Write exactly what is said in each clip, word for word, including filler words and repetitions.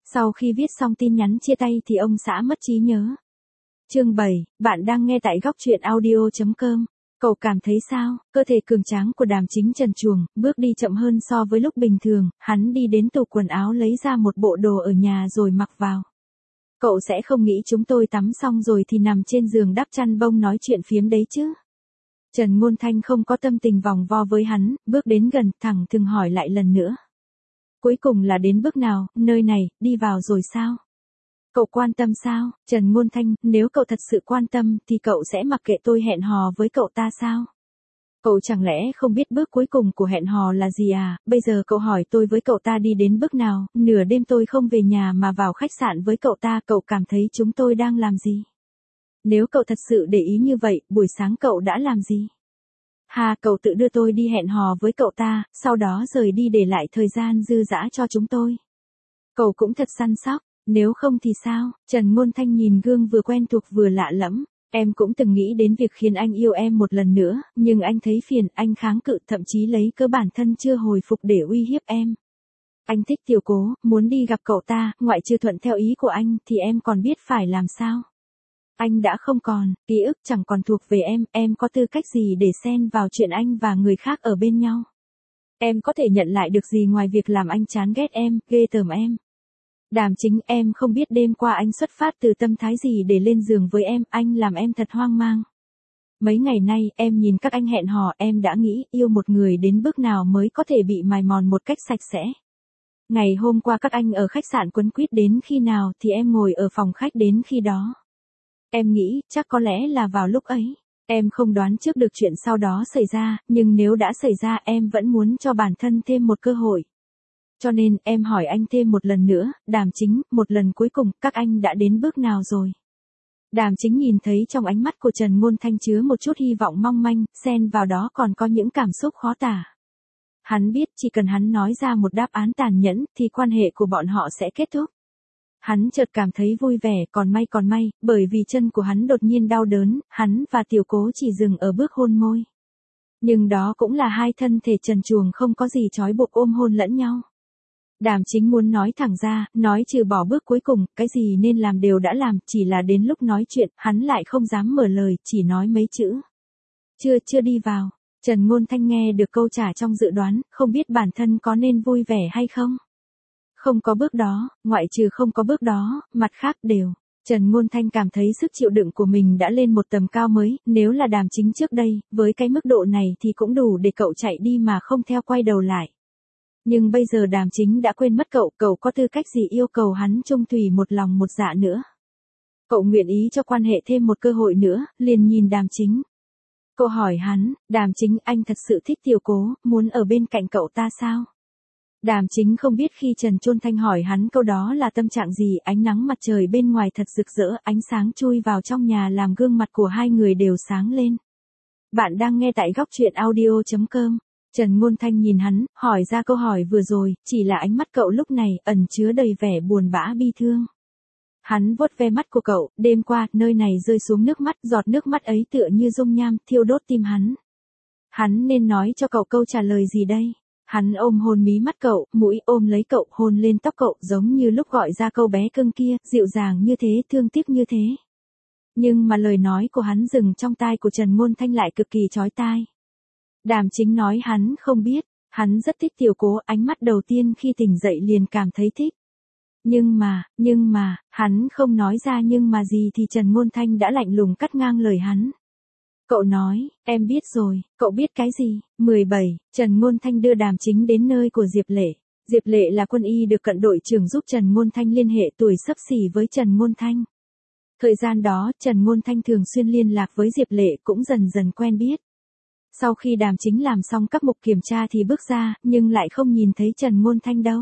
Sau khi viết xong tin nhắn chia tay thì ông xã mất trí nhớ. Chương bảy, bạn đang nghe tại góc truyện audio chấm com. Cậu cảm thấy sao? Cơ thể cường tráng của Đàm Chính trần truồng, bước đi chậm hơn so với lúc bình thường, hắn đi đến tủ quần áo lấy ra một bộ đồ ở nhà rồi mặc vào. Cậu sẽ không nghĩ chúng tôi tắm xong rồi thì nằm trên giường đắp chăn bông nói chuyện phiếm đấy chứ? Trần Ngôn Thanh không có tâm tình vòng vo với hắn, bước đến gần, thẳng thừng hỏi lại lần nữa. Cuối cùng là đến bước nào, nơi này, đi vào rồi sao? Cậu quan tâm sao? Trần Ngôn Thanh, nếu cậu thật sự quan tâm thì cậu sẽ mặc kệ tôi hẹn hò với cậu ta sao? Cậu chẳng lẽ không biết bước cuối cùng của hẹn hò là gì à? Bây giờ cậu hỏi tôi với cậu ta đi đến bước nào, nửa đêm tôi không về nhà mà vào khách sạn với cậu ta, cậu cảm thấy chúng tôi đang làm gì? Nếu cậu thật sự để ý như vậy, buổi sáng cậu đã làm gì? Hà, cậu tự đưa tôi đi hẹn hò với cậu ta, sau đó rời đi để lại thời gian dư dả cho chúng tôi. Cậu cũng thật săn sóc, nếu không thì sao? Trần Ngôn Thanh nhìn gương vừa quen thuộc vừa lạ lẫm. Em cũng từng nghĩ đến việc khiến anh yêu em một lần nữa, nhưng anh thấy phiền, anh kháng cự, thậm chí lấy cớ bản thân chưa hồi phục để uy hiếp em. Anh thích Tiểu Cố, muốn đi gặp cậu ta, ngoại trừ thuận theo ý của anh thì em còn biết phải làm sao? Anh đã không còn, ký ức chẳng còn thuộc về em, em có tư cách gì để xen vào chuyện anh và người khác ở bên nhau? Em có thể nhận lại được gì ngoài việc làm anh chán ghét em, ghê tởm em? Đàm Chính, em không biết đêm qua anh xuất phát từ tâm thái gì để lên giường với em, anh làm em thật hoang mang. Mấy ngày nay, em nhìn các anh hẹn hò, em đã nghĩ yêu một người đến bước nào mới có thể bị mài mòn một cách sạch sẽ. Ngày hôm qua các anh ở khách sạn quấn quýt đến khi nào thì em ngồi ở phòng khách đến khi đó. Em nghĩ, chắc có lẽ là vào lúc ấy. Em không đoán trước được chuyện sau đó xảy ra, nhưng nếu đã xảy ra em vẫn muốn cho bản thân thêm một cơ hội. Cho nên, em hỏi anh thêm một lần nữa, Đàm Chính, một lần cuối cùng, các anh đã đến bước nào rồi? Đàm Chính nhìn thấy trong ánh mắt của Trần Ngôn Thanh chứa một chút hy vọng mong manh, xen vào đó còn có những cảm xúc khó tả. Hắn biết chỉ cần hắn nói ra một đáp án tàn nhẫn thì quan hệ của bọn họ sẽ kết thúc. Hắn chợt cảm thấy vui vẻ, còn may còn may, bởi vì chân của hắn đột nhiên đau đớn, hắn và Tiểu Cố chỉ dừng ở bước hôn môi. Nhưng đó cũng là hai thân thể trần truồng không có gì trói buộc ôm hôn lẫn nhau. Đàm Chính muốn nói thẳng ra, nói trừ bỏ bước cuối cùng, cái gì nên làm đều đã làm, chỉ là đến lúc nói chuyện, hắn lại không dám mở lời, chỉ nói mấy chữ. Chưa, chưa đi vào. Trần Ngôn Thanh nghe được câu trả trong dự đoán, không biết bản thân có nên vui vẻ hay không. Không có bước đó, ngoại trừ không có bước đó, mặt khác đều. Trần Ngôn Thanh cảm thấy sức chịu đựng của mình đã lên một tầm cao mới, nếu là Đàm Chính trước đây, với cái mức độ này thì cũng đủ để cậu chạy đi mà không theo quay đầu lại. Nhưng bây giờ Đàm Chính đã quên mất cậu, cậu có tư cách gì yêu cầu hắn chung thủy một lòng một dạ nữa. Cậu nguyện ý cho quan hệ thêm một cơ hội nữa, liền nhìn Đàm Chính. Cậu hỏi hắn, Đàm Chính, anh thật sự thích Tiểu Cố, muốn ở bên cạnh cậu ta sao? Đàm Chính không biết khi Trần Chôn Thanh hỏi hắn câu đó là tâm trạng gì, ánh nắng mặt trời bên ngoài thật rực rỡ, ánh sáng chui vào trong nhà làm gương mặt của hai người đều sáng lên. Bạn đang nghe tại góc truyện audio chấm com. Trần Ngôn Thanh nhìn hắn, hỏi ra câu hỏi vừa rồi, chỉ là ánh mắt cậu lúc này ẩn chứa đầy vẻ buồn bã bi thương. Hắn vuốt ve mắt của cậu, đêm qua, nơi này rơi xuống nước mắt, giọt nước mắt ấy tựa như dung nham, thiêu đốt tim hắn. Hắn nên nói cho cậu câu trả lời gì đây? Hắn ôm hôn mí mắt cậu, mũi ôm lấy cậu, hôn lên tóc cậu, giống như lúc gọi ra câu bé cưng kia, dịu dàng như thế, thương tiếc như thế. Nhưng mà lời nói của hắn dừng trong tai của Trần Ngôn Thanh lại cực kỳ chói tai. Đàm Chính nói hắn không biết, hắn rất thích Tiểu Cố, ánh mắt đầu tiên khi tỉnh dậy liền cảm thấy thích. Nhưng mà, nhưng mà, hắn không nói ra nhưng mà gì thì Trần Ngôn Thanh đã lạnh lùng cắt ngang lời hắn. Cậu nói, em biết rồi, cậu biết cái gì? mười bảy, Trần Ngôn Thanh đưa Đàm Chính đến nơi của Diệp Lệ. Diệp Lệ là quân y được cận đội trưởng giúp Trần Ngôn Thanh liên hệ tuổi xấp xỉ với Trần Ngôn Thanh. Thời gian đó, Trần Ngôn Thanh thường xuyên liên lạc với Diệp Lệ cũng dần dần quen biết. Sau khi Đàm Chính làm xong các mục kiểm tra thì bước ra, nhưng lại không nhìn thấy Trần Ngôn Thanh đâu.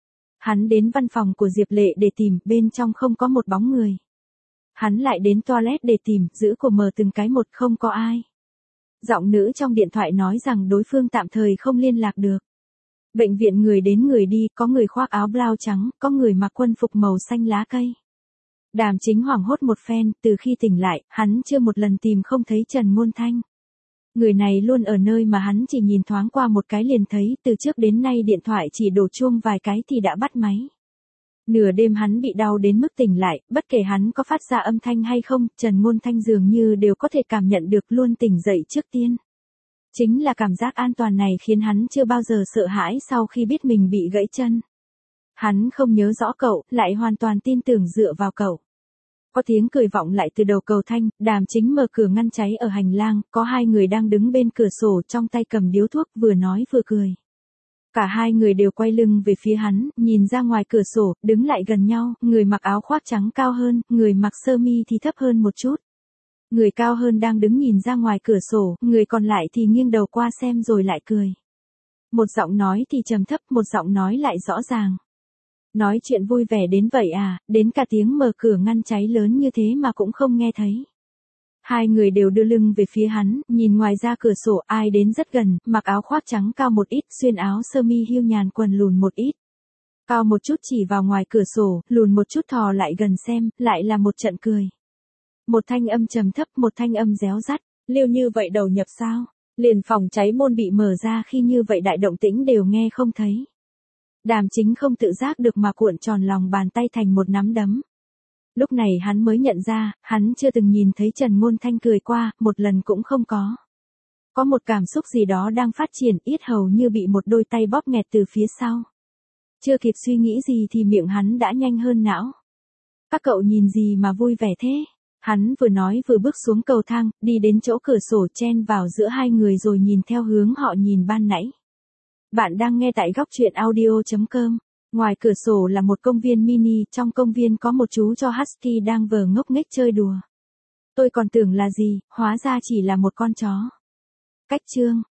Hắn đến văn phòng của Diệp Lệ để tìm, bên trong không có một bóng người. Hắn lại đến toilet để tìm, giữ của mờ từng cái một, không có ai. Giọng nữ trong điện thoại nói rằng đối phương tạm thời không liên lạc được. Bệnh viện người đến người đi, có người khoác áo blau trắng, có người mặc quân phục màu xanh lá cây. Đàm Chính hoảng hốt một phen, từ khi tỉnh lại, hắn chưa một lần tìm không thấy Trần Ngôn Thanh. Người này luôn ở nơi mà hắn chỉ nhìn thoáng qua một cái liền thấy, từ trước đến nay điện thoại chỉ đổ chuông vài cái thì đã bắt máy. Nửa đêm hắn bị đau đến mức tỉnh lại, bất kể hắn có phát ra âm thanh hay không, Trần Ngôn Thanh dường như đều có thể cảm nhận được luôn tỉnh dậy trước tiên. Chính là cảm giác an toàn này khiến hắn chưa bao giờ sợ hãi sau khi biết mình bị gãy chân. Hắn không nhớ rõ cậu, lại hoàn toàn tin tưởng dựa vào cậu. Có tiếng cười vọng lại từ đầu cầu thang, Đàm Chính mở cửa ngăn cháy ở hành lang, có hai người đang đứng bên cửa sổ trong tay cầm điếu thuốc vừa nói vừa cười. Cả hai người đều quay lưng về phía hắn, nhìn ra ngoài cửa sổ, đứng lại gần nhau, người mặc áo khoác trắng cao hơn, người mặc sơ mi thì thấp hơn một chút. Người cao hơn đang đứng nhìn ra ngoài cửa sổ, người còn lại thì nghiêng đầu qua xem rồi lại cười. Một giọng nói thì trầm thấp, một giọng nói lại rõ ràng. Nói chuyện vui vẻ đến vậy à, đến cả tiếng mở cửa ngăn cháy lớn như thế mà cũng không nghe thấy. Hai người đều đưa lưng về phía hắn, nhìn ngoài ra cửa sổ, ai đến rất gần, mặc áo khoác trắng cao một ít, xuyên áo sơ mi hưu nhàn quần lùn một ít. Cao một chút chỉ vào ngoài cửa sổ, lùn một chút thò lại gần xem, lại là một trận cười. Một thanh âm trầm thấp, một thanh âm réo rắt, liêu như vậy đầu nhập sao? Liền phòng cháy môn bị mở ra khi như vậy đại động tĩnh đều nghe không thấy. Đàm Chính không tự giác được mà cuộn tròn lòng bàn tay thành một nắm đấm. Lúc này hắn mới nhận ra, hắn chưa từng nhìn thấy Trần Ngôn Thanh cười qua, một lần cũng không có. Có một cảm xúc gì đó đang phát triển, yết hầu như bị một đôi tay bóp nghẹt từ phía sau. Chưa kịp suy nghĩ gì thì miệng hắn đã nhanh hơn não. Các cậu nhìn gì mà vui vẻ thế? Hắn vừa nói vừa bước xuống cầu thang, đi đến chỗ cửa sổ chen vào giữa hai người rồi nhìn theo hướng họ nhìn ban nãy. Bạn đang nghe tại góc truyện audio chấm com. Ngoài cửa sổ là một công viên mini, trong công viên có một chú chó husky đang vờ ngốc nghếch chơi đùa. Tôi còn tưởng là gì, hóa ra chỉ là một con chó. Cách chương